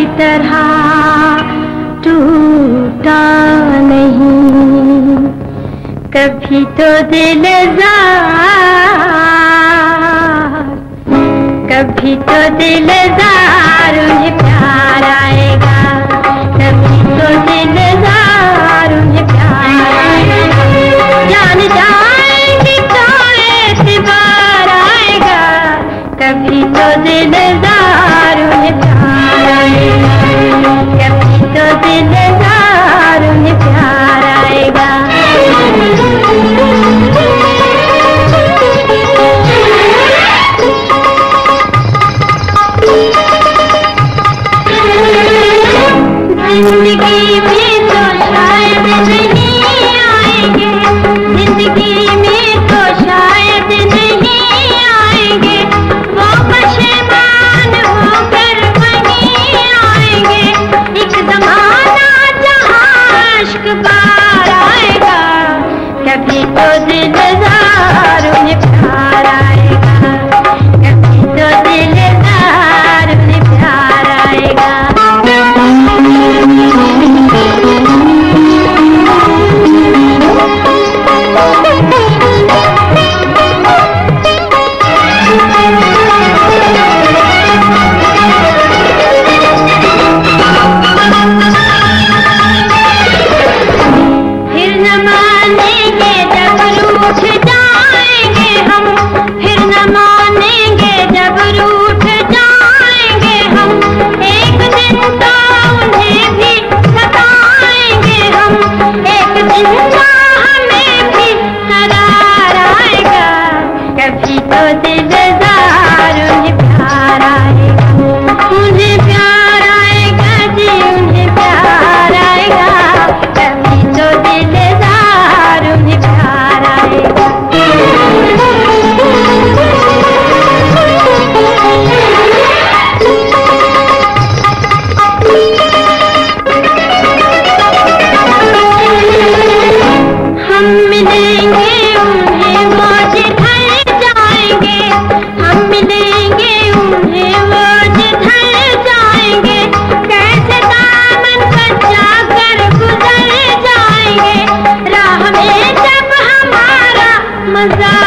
तरह टूटा नहीं, कभी तो दिलदार, कभी तो दिलदार उन्हें प्यार आएगा, कभी तो दिलदार उन्हें प्यार आएगा। जान जाएंगे तो एतबार आएगा, कभी तो दिलदार उन्हें प्यार आएगा, कभी तो दिलदार उन्हें प्यार आएगा। जिंदगी में तो शायद नहीं आएंगे, जिंदगी में तो शायद नहीं आएंगे, वो पशेमान होकर वहीं आएंगे। एक ज़माना जहाँ इश्क बार आएगा, कभी तो दिलदार उन्हें प्यार आएगा, कभी तो दिलदार उन्हें प्यार आएगा। फिर न मानेंगे जब रूठ जाएंगे हम, फिर न मानेंगे जब रूठ जाएंगे हम, एक दिन तो उन्हें भी सताएंगे हम, एक दिन तो हमें भी करार आएगा, कभी तो दिलदार उन्हें प्यार आएगा, उन्हें प्यार आएगा जी, उन्हें प्यार आएगा, कभी तो दिलदार उन्हें प्यार आएगा। हम मिलेंगे उन्हें वो जिधर जाएंगे, हम मिलेंगे उन्हें वो जिधर जाएंगे, कैसे दामन कच्चा कर गुजर जाएंगे, राह में जब हमारा मज़ार